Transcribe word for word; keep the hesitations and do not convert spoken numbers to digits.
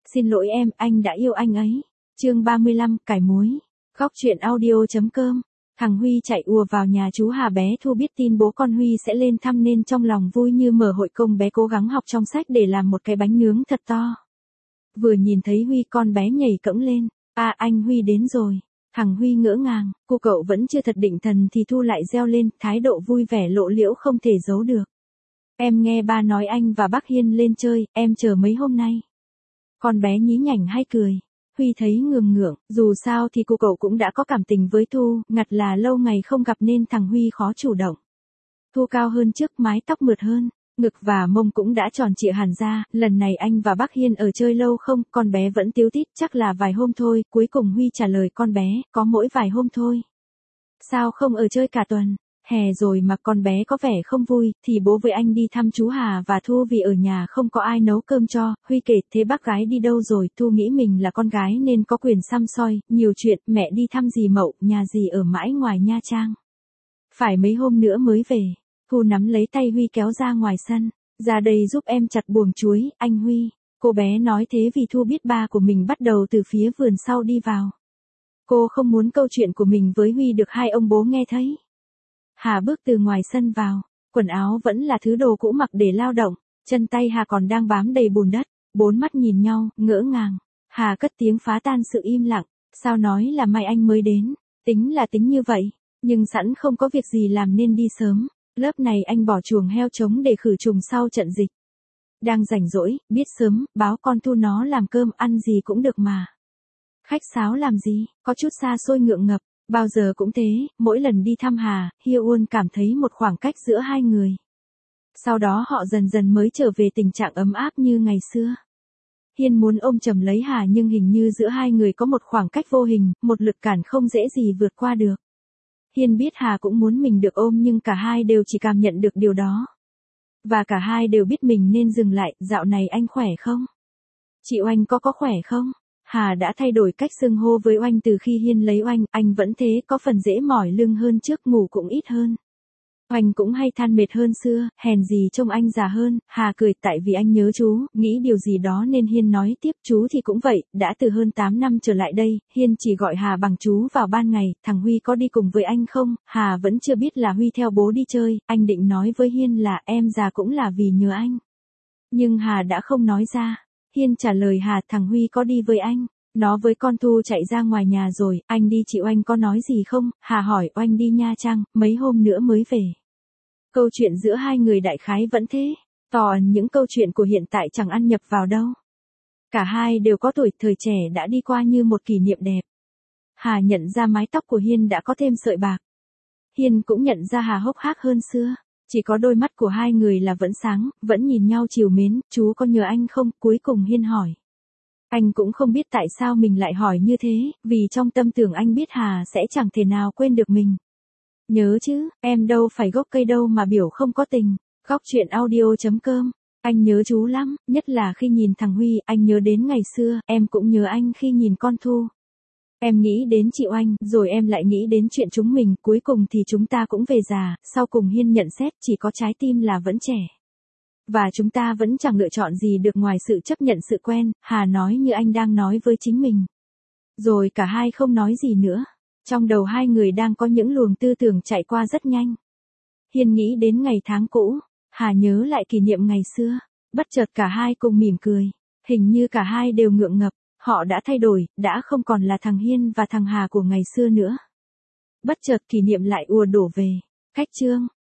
xin lỗi em, anh đã yêu anh ấy. Chương ba mươi lăm, cải mối. Góc truyện audio.com. Thằng Huy chạy ùa vào nhà chú Hà. Bé Thu biết tin bố con Huy sẽ lên thăm nên trong lòng vui như mở hội công. Bé cố gắng học trong sách để làm một cái bánh nướng thật to. Vừa nhìn thấy Huy, con bé nhảy cẫng lên. À, anh Huy đến rồi. Thằng Huy ngỡ ngàng, cô cậu vẫn chưa thật định thần thì Thu lại reo lên, thái độ vui vẻ lộ liễu không thể giấu được. Em nghe ba nói anh và bác Hiên lên chơi, em chờ mấy hôm nay. Con bé nhí nhảnh hay cười. Huy thấy ngường ngượng, dù sao thì cô cậu cũng đã có cảm tình với Thu, ngặt là lâu ngày không gặp nên thằng Huy khó chủ động. Thu cao hơn trước, mái tóc mượt hơn, ngực và mông cũng đã tròn trịa hẳn ra. Lần này anh và bác Hiên ở chơi lâu không? Con bé vẫn tíu tít, chắc là vài hôm thôi. Cuối cùng Huy trả lời con bé, có mỗi vài hôm thôi. Sao không ở chơi cả tuần? Hè rồi mà. Con bé có vẻ không vui, thì bố với anh đi thăm chú Hà và Thu vì ở nhà không có ai nấu cơm cho. Huy kể, thế bác gái đi đâu rồi? Thu nghĩ mình là con gái nên có quyền săm soi, nhiều chuyện. Mẹ đi thăm dì Mậu, nhà dì ở mãi ngoài Nha Trang. Phải mấy hôm nữa mới về. Thu nắm lấy tay Huy kéo ra ngoài sân. Ra đây giúp em chặt buồng chuối, anh Huy. Cô bé nói thế vì Thu biết ba của mình bắt đầu từ phía vườn sau đi vào. Cô không muốn câu chuyện của mình với Huy được hai ông bố nghe thấy. Hà bước từ ngoài sân vào, quần áo vẫn là thứ đồ cũ mặc để lao động, chân tay Hà còn đang bám đầy bùn đất, bốn mắt nhìn nhau, ngỡ ngàng. Hà cất tiếng phá tan sự im lặng, sao nói là mai anh mới đến, tính là tính như vậy, nhưng sẵn không có việc gì làm nên đi sớm, lớp này anh bỏ chuồng heo trống để khử trùng sau trận dịch. Đang rảnh rỗi, biết sớm, báo con Thu nó làm cơm ăn gì cũng được mà. Khách sáo làm gì, có chút xa xôi ngượng ngập. Bao giờ cũng thế, mỗi lần đi thăm Hà, Hyun cảm thấy một khoảng cách giữa hai người. Sau đó họ dần dần mới trở về tình trạng ấm áp như ngày xưa. Hiên muốn ôm chầm lấy Hà nhưng hình như giữa hai người có một khoảng cách vô hình, một lực cản không dễ gì vượt qua được. Hiên biết Hà cũng muốn mình được ôm nhưng cả hai đều chỉ cảm nhận được điều đó. Và cả hai đều biết mình nên dừng lại. Dạo này anh khỏe không? Chị Oanh có có khỏe không? Hà đã thay đổi cách xưng hô với Oanh từ khi Hiên lấy Oanh, anh vẫn thế, có phần dễ mỏi lưng hơn trước, ngủ cũng ít hơn. Oanh cũng hay than mệt hơn xưa, hèn gì trông anh già hơn. Hà cười, tại vì anh nhớ chú, nghĩ điều gì đó nên Hiên nói tiếp, chú thì cũng vậy, đã từ hơn tám năm trở lại đây. Hiên chỉ gọi Hà bằng chú vào ban ngày. Thằng Huy có đi cùng với anh không? Hà vẫn chưa biết là Huy theo bố đi chơi, anh định nói với Hiên là em già cũng là vì nhớ anh. Nhưng Hà đã không nói ra. Hiên trả lời Hà, thằng Huy có đi với anh, nó với con Thu chạy ra ngoài nhà rồi, anh đi chị Oanh có nói gì không? Hà hỏi, Oanh đi Nha Trang, mấy hôm nữa mới về. Câu chuyện giữa hai người đại khái vẫn thế, tỏ ẩn những câu chuyện của hiện tại chẳng ăn nhập vào đâu. Cả hai đều có tuổi, thời trẻ đã đi qua như một kỷ niệm đẹp. Hà nhận ra mái tóc của Hiên đã có thêm sợi bạc. Hiên cũng nhận ra Hà hốc hác hơn xưa. Chỉ có đôi mắt của hai người là vẫn sáng, vẫn nhìn nhau trìu mến. Chú có nhớ anh không? Cuối cùng Hiên hỏi. Anh cũng không biết tại sao mình lại hỏi như thế, vì trong tâm tưởng anh biết Hà sẽ chẳng thể nào quên được mình. Nhớ chứ, em đâu phải gốc cây đâu mà biểu không có tình. Góc truyện audio.com. Anh nhớ chú lắm, nhất là khi nhìn thằng Huy, anh nhớ đến ngày xưa, em cũng nhớ anh khi nhìn con Thu. Em nghĩ đến chị Oanh, rồi em lại nghĩ đến chuyện chúng mình, cuối cùng thì chúng ta cũng về già. Sau cùng Hiên nhận xét, chỉ có trái tim là vẫn trẻ. Và chúng ta vẫn chẳng lựa chọn gì được ngoài sự chấp nhận sự quen. Hà nói như anh đang nói với chính mình. Rồi cả hai không nói gì nữa. Trong đầu hai người đang có những luồng tư tưởng chạy qua rất nhanh. Hiên nghĩ đến ngày tháng cũ, Hà nhớ lại kỷ niệm ngày xưa. Bất chợt cả hai cùng mỉm cười. Hình như cả hai đều ngượng ngập. Họ đã thay đổi, đã không còn là thằng Hiên và thằng Hà của ngày xưa nữa. Bất chợt kỷ niệm lại ùa đổ về. Cách chương.